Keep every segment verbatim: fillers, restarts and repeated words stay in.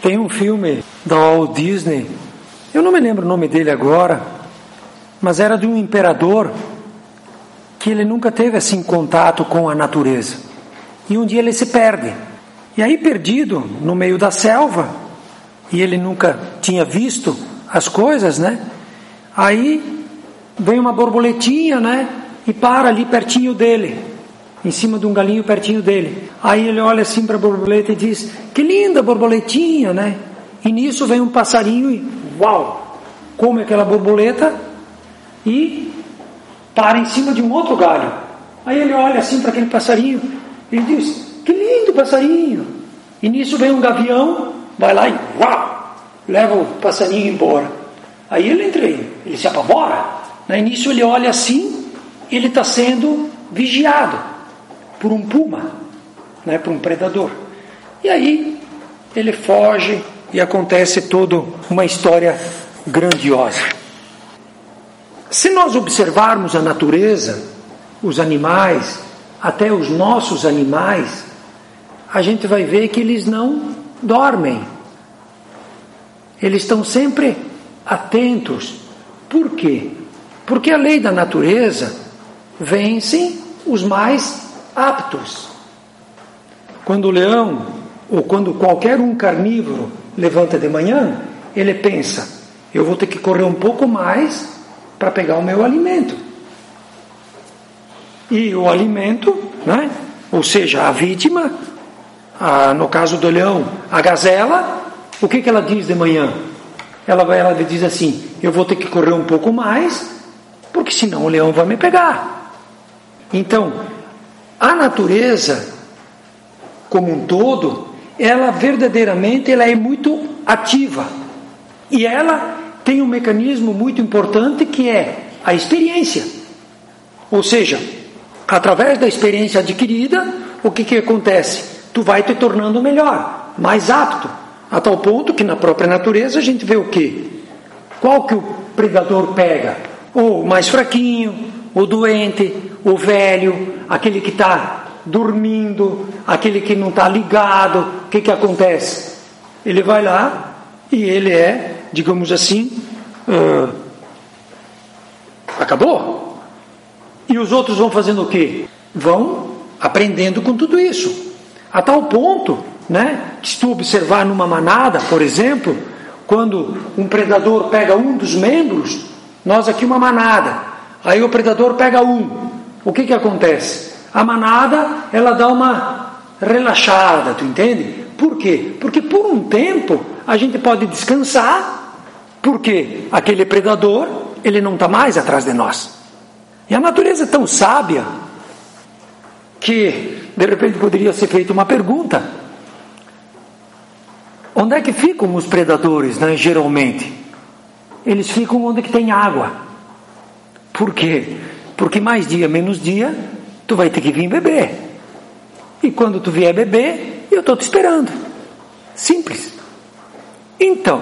Tem um filme da Walt Disney, eu não me lembro o nome dele agora, mas era de um imperador que ele nunca teve assim contato com a natureza. E um dia ele se perde. E aí, perdido no meio da selva, e ele nunca tinha visto as coisas, né? Aí vem uma borboletinha, né? E para ali pertinho dele, em cima de um galinho pertinho dele. Aí ele olha assim para a borboleta e diz: que linda borboletinha, né? E nisso vem um passarinho e uau, come aquela borboleta e para em cima de um outro galho. Aí ele olha assim para aquele passarinho e diz: que lindo passarinho. E nisso vem um gavião, vai lá e uau, leva o passarinho embora. Aí ele entra aí, ele se apavora, né? E nisso ele olha assim, ele está sendo vigiado por um puma, né? Por um predador. E aí ele foge e acontece toda uma história grandiosa. Se nós observarmos a natureza, os animais, até os nossos animais, a gente vai ver que eles não dormem. Eles estão sempre atentos. Por quê? Porque a lei da natureza vence os mais aptos. Quando o leão, ou quando qualquer um carnívoro levanta de manhã, ele pensa: eu vou ter que correr um pouco mais para pegar o meu alimento. E o alimento, né? Ou seja, a vítima, a, no caso do leão, a gazela, o que, que ela diz de manhã? Ela, vai, ela diz assim: eu vou ter que correr um pouco mais, porque senão o leão vai me pegar. Então, a natureza, como um todo, ela verdadeiramente ela é muito ativa. E ela tem um mecanismo muito importante que é a experiência. Ou seja, através da experiência adquirida, o que, que acontece? Tu vai te tornando melhor, mais apto, a tal ponto que na própria natureza a gente vê o quê? Qual que o predador pega? O mais fraquinho, o doente, o velho, aquele que está dormindo, aquele que não está ligado. O que, que acontece? Ele vai lá e ele é, digamos assim, uh, acabou. E os outros vão fazendo o quê? Vão aprendendo com tudo isso. A tal ponto, né, que se tu observar numa manada, por exemplo, quando um predador pega um dos membros, nós aqui uma manada, aí o predador pega um, o que que acontece? A manada, ela dá uma relaxada, tu entende? Por quê? Porque por um tempo a gente pode descansar, porque aquele predador, ele não está mais atrás de nós. E a natureza é tão sábia que de repente poderia ser feita uma pergunta: onde é que ficam os predadores, né, geralmente? Eles ficam onde que tem água. Por quê? Porque mais dia, menos dia, tu vai ter que vir beber. E quando tu vier beber, eu estou te esperando. Simples. Então,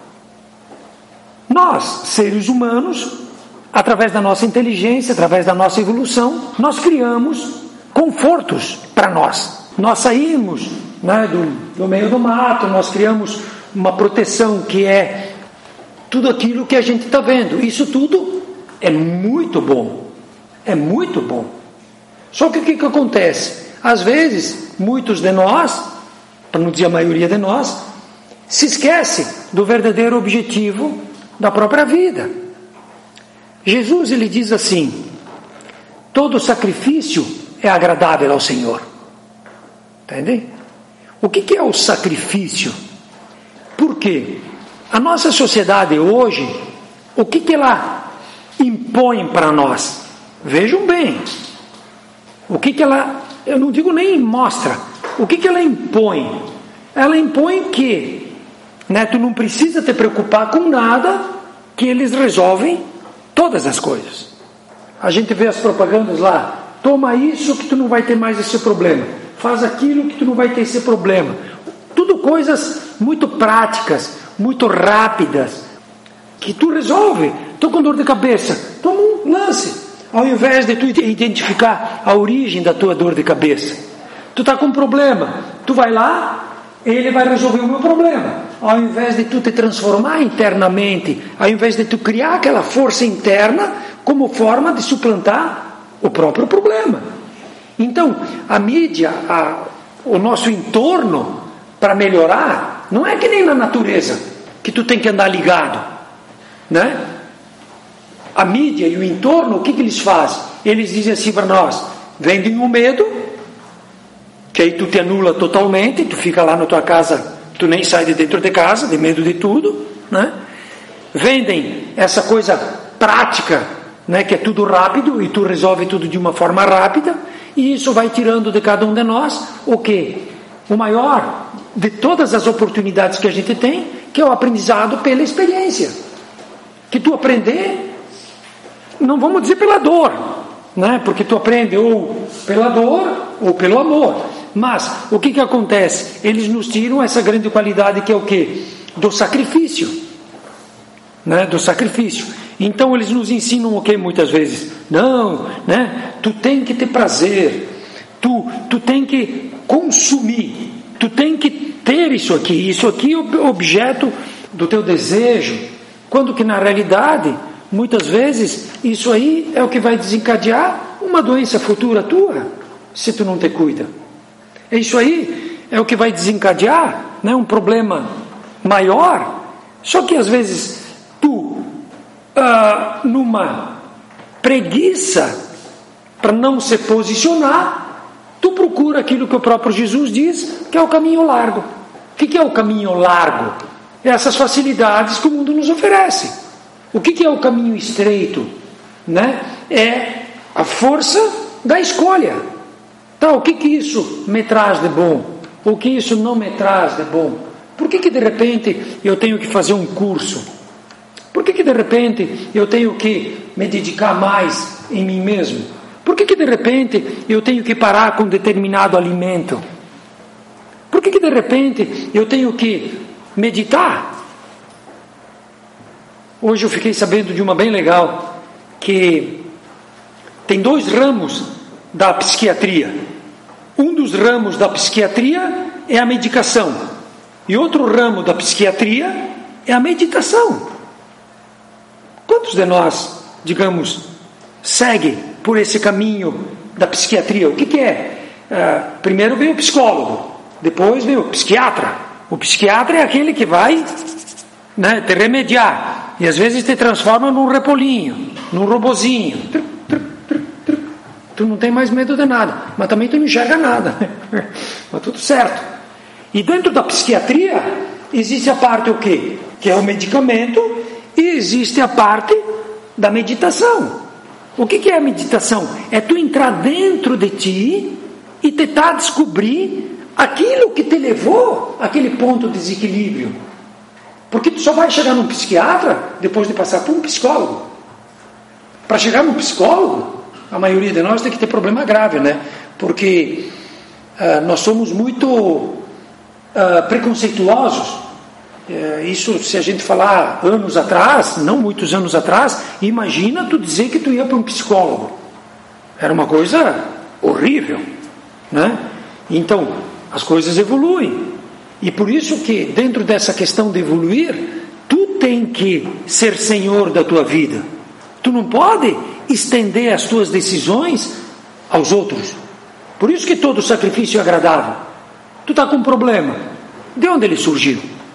nós, seres humanos, através da nossa inteligência, através da nossa evolução, nós criamos confortos para nós. Nós saímos, né, do, do meio do mato, nós criamos uma proteção que é tudo aquilo que a gente está vendo. Isso tudo é muito bom. É muito bom. Só que o que, que acontece? Às vezes, muitos de nós, para não dizer a maioria de nós, se esquece do verdadeiro objetivo da própria vida. Jesus, ele diz assim: todo sacrifício é agradável ao Senhor. Entende? O que, que é o sacrifício? Por quê? A nossa sociedade hoje, o que, que ela impõe para nós? Vejam bem. O que, que ela, eu não digo nem mostra, o que, que ela impõe? Ela impõe que, né, tu não precisa te preocupar com nada, que eles resolvem todas as coisas. A gente vê as propagandas lá: toma isso que tu não vai ter mais esse problema, faz aquilo que tu não vai ter esse problema. Tudo coisas muito práticas, muito rápidas, que tu resolve. Estou com dor de cabeça, toma um lance, ao invés de tu identificar a origem da tua dor de cabeça. Tu está com um problema, tu vai lá ele vai resolver o meu problema. Ao invés de tu te transformar internamente, ao invés de tu criar aquela força interna como forma de suplantar o próprio problema. Então, a mídia, a, o nosso entorno, para melhorar, não é que nem na natureza, que tu tem que andar ligado, né? A mídia e o entorno, o que, que eles fazem? Eles dizem assim para nós: vendem o medo, que aí tu te anula totalmente, tu fica lá na tua casa, tu nem sai de dentro de casa, de medo de tudo, né? Vendem essa coisa prática, né, que é tudo rápido e tu resolve tudo de uma forma rápida, e isso vai tirando de cada um de nós o quê? O maior de todas as oportunidades que a gente tem, que é o aprendizado pela experiência. Que tu aprender, não vamos dizer pela dor, né? Porque tu aprende ou pela dor ou pelo amor. Mas o que que acontece? Eles nos tiram essa grande qualidade que é o quê? Do sacrifício, né? Do sacrifício. Então eles nos ensinam o quê muitas vezes? Não, né? Tu tem que ter prazer, tu, tu tem que consumir, tu tem que ter isso aqui, isso aqui é o objeto do teu desejo, quando que na realidade, muitas vezes, isso aí é o que vai desencadear uma doença futura tua, se tu não te cuida. Isso aí é o que vai desencadear, né, um problema maior. Só que às vezes tu, ah, numa preguiça para não se posicionar, tu procura aquilo que o próprio Jesus diz, que é o caminho largo. O que é o caminho largo? Essas facilidades que o mundo nos oferece. O que é o caminho estreito? Né? É a força da escolha. Tá, o que que isso me traz de bom? O que isso não me traz de bom? Por que que de repente eu tenho que fazer um curso? Por que que de repente eu tenho que me dedicar mais em mim mesmo? Por que que de repente eu tenho que parar com determinado alimento? Por que que de repente eu tenho que meditar? Hoje eu fiquei sabendo de uma bem legal, que tem dois ramos da psiquiatria. Um dos ramos da psiquiatria é a medicação, e outro ramo da psiquiatria é a meditação. Quantos de nós, digamos, segue por esse caminho da psiquiatria? O que que é? Uh, primeiro vem o psicólogo, depois vem o psiquiatra. O psiquiatra é aquele que vai, né, te remediar, e às vezes te transforma num repolinho, num robozinho. Tru, tru, tru, tru. Tu não tem mais medo de nada, mas também tu não enxerga nada. Mas tudo certo. E dentro da psiquiatria existe a parte o quê? Que é o medicamento, e existe a parte da meditação. O que que é a meditação? É tu entrar dentro de ti e tentar descobrir aquilo que te levou àquele ponto de desequilíbrio. Porque tu só vai chegar num psiquiatra depois de passar por um psicólogo. Para chegar num psicólogo, a maioria de nós tem que ter problema grave, né? Porque uh, nós somos muito uh, preconceituosos. Uh, isso, se a gente falar anos atrás, não muitos anos atrás, imagina tu dizer que tu ia para um psicólogo. Era uma coisa horrível, né? Então, as coisas evoluem. E por isso que, dentro dessa questão de evoluir, tu tem que ser senhor da tua vida. Tu não pode estender as tuas decisões aos outros. Por isso que todo sacrifício é agradável. Tu está com um problema. De onde ele surgiu?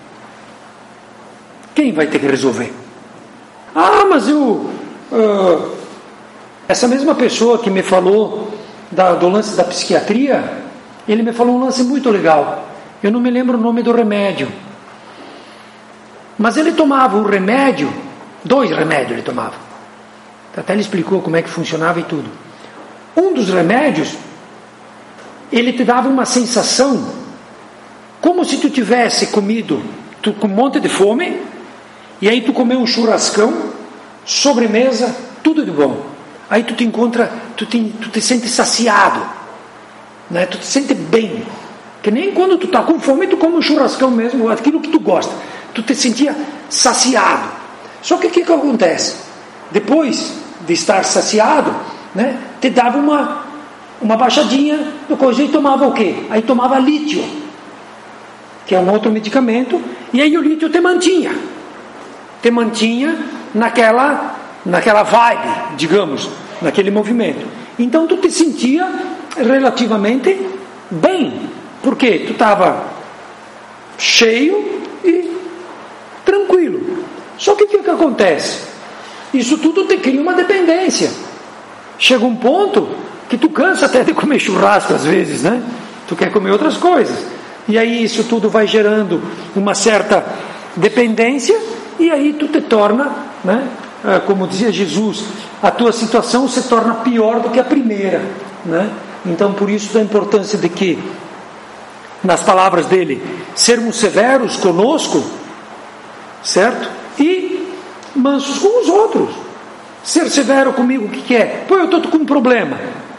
Quem vai ter que resolver? Ah, mas eu... Uh, essa mesma pessoa que me falou da, do lance da psiquiatria, ele me falou um lance muito legal. Eu não me lembro o nome do remédio. Mas ele tomava um remédio, dois remédios ele tomava. Até ele explicou como é que funcionava e tudo. Um dos remédios, ele te dava uma sensação como se tu tivesse comido, tu com um monte de fome, e aí tu comeu um churrascão, sobremesa, tudo de bom. Aí tu te encontra, tu te, tu te sente saciado, né? Tu te sente bem. Que nem quando tu está com fome, tu come um churrascão mesmo, aquilo que tu gosta. Tu te sentia saciado. Só que o que, que acontece? Depois de estar saciado, né, te dava uma, uma baixadinha no coisa e tomava o quê? Aí tomava lítio. que é um outro medicamento, e aí o lítio te mantinha, te mantinha naquela, naquela vibe, digamos, naquele movimento. Então tu te sentia relativamente bem, porque tu estava cheio e tranquilo. Só que o que, que acontece? Isso tudo te cria uma dependência. Chega um ponto que tu cansa até de comer churrasco às vezes, né? Tu quer comer outras coisas. E aí isso tudo vai gerando uma certa dependência, e aí tu te torna, né? Como dizia Jesus, a tua situação se torna pior do que a primeira, né? Então por isso da importância de que, nas palavras dele, sermos severos conosco, certo? E mansos com os outros. Ser severo comigo, o que, que é? Pô, eu estou com um problema.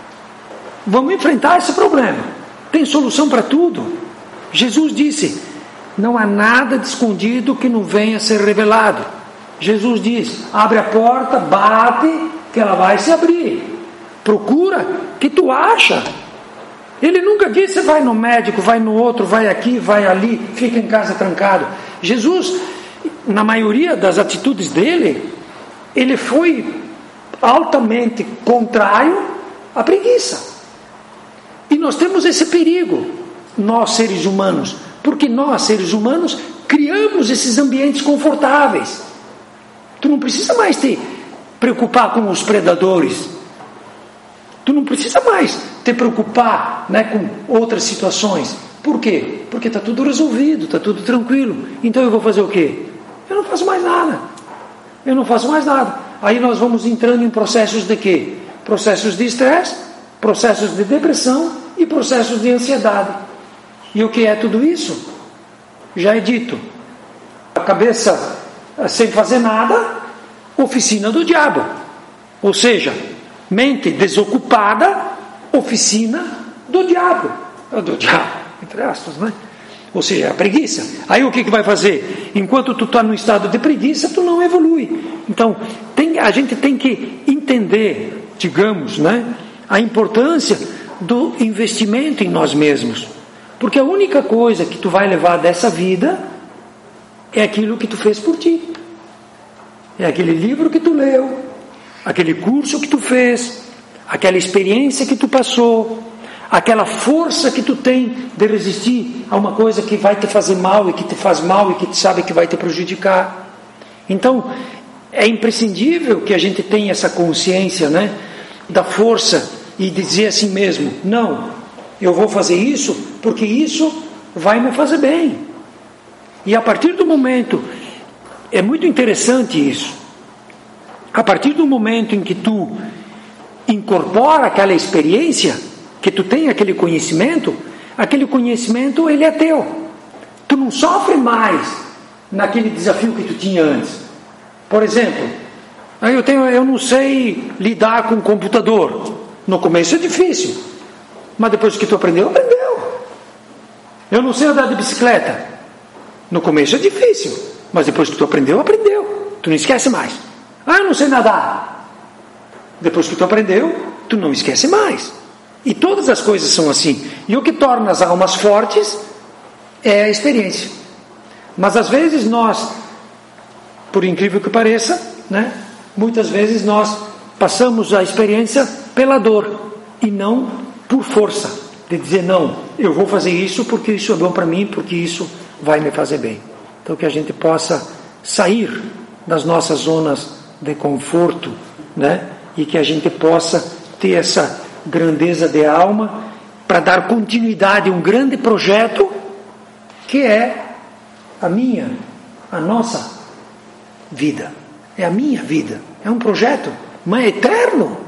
Vamos enfrentar esse problema. Tem solução para tudo. Jesus disse: não há nada de escondido que não venha a ser revelado. Jesus diz: abre a porta, bate, que ela vai se abrir. Procura, que tu acha. Ele nunca disse: vai no médico, vai no outro, vai aqui, vai ali, fica em casa trancado. Jesus, na maioria das atitudes dele, ele foi altamente contrário à preguiça. E nós temos esse perigo, nós seres humanos, porque nós seres humanos criamos esses ambientes confortáveis. Tu não precisa mais te preocupar com os predadores, tu não precisa mais te preocupar, né, com outras situações. Por quê? Porque está tudo resolvido, está tudo tranquilo. Então eu vou fazer o quê? Eu não faço mais nada. Eu não faço mais nada. Aí nós vamos entrando em processos de quê? Processos de estresse, processos de depressão e processos de ansiedade. E o que é tudo isso? Já é dito. A cabeça sem fazer nada, oficina do diabo. Ou seja, mente desocupada, oficina do diabo. Do diabo, entre aspas, né? Ou seja, a preguiça. Aí o que, que vai fazer? Enquanto tu está no estado de preguiça, tu não evolui. Então, tem, a gente tem que entender, digamos, né, a importância do investimento em nós mesmos. Porque a única coisa que tu vai levar dessa vida é aquilo que tu fez por ti. É aquele livro que tu leu, aquele curso que tu fez, aquela experiência que tu passou, aquela força que tu tem de resistir a uma coisa que vai te fazer mal e que te faz mal e que tu sabe que vai te prejudicar. Então, é imprescindível que a gente tenha essa consciência, né, da força e dizer assim mesmo: não, eu vou fazer isso porque isso vai me fazer bem. E a partir do momento, é muito interessante isso, a partir do momento em que tu incorpora aquela experiência, que tu tem aquele conhecimento, aquele conhecimento ele é teu. Tu não sofre mais naquele desafio que tu tinha antes. Por exemplo, eu, tenho, eu não sei lidar com o computador. No começo é difícil, mas depois que tu aprendeu, aprendeu. Eu não sei andar de bicicleta. No começo é difícil, mas depois que tu aprendeu, aprendeu. Tu não esquece mais. Ah, eu não sei nadar. Depois que tu aprendeu, tu não esquece mais. E todas as coisas são assim. E o que torna as almas fortes é a experiência. Mas às vezes nós, por incrível que pareça, né, muitas vezes nós passamos a experiência pela dor e não por força, de dizer: não, eu vou fazer isso porque isso é bom para mim, porque isso vai me fazer bem. Então que a gente possa sair das nossas zonas de conforto, né, e que a gente possa ter essa grandeza de alma para dar continuidade a um grande projeto que é a minha, a nossa vida. É a minha vida. É um projeto, mas é eterno.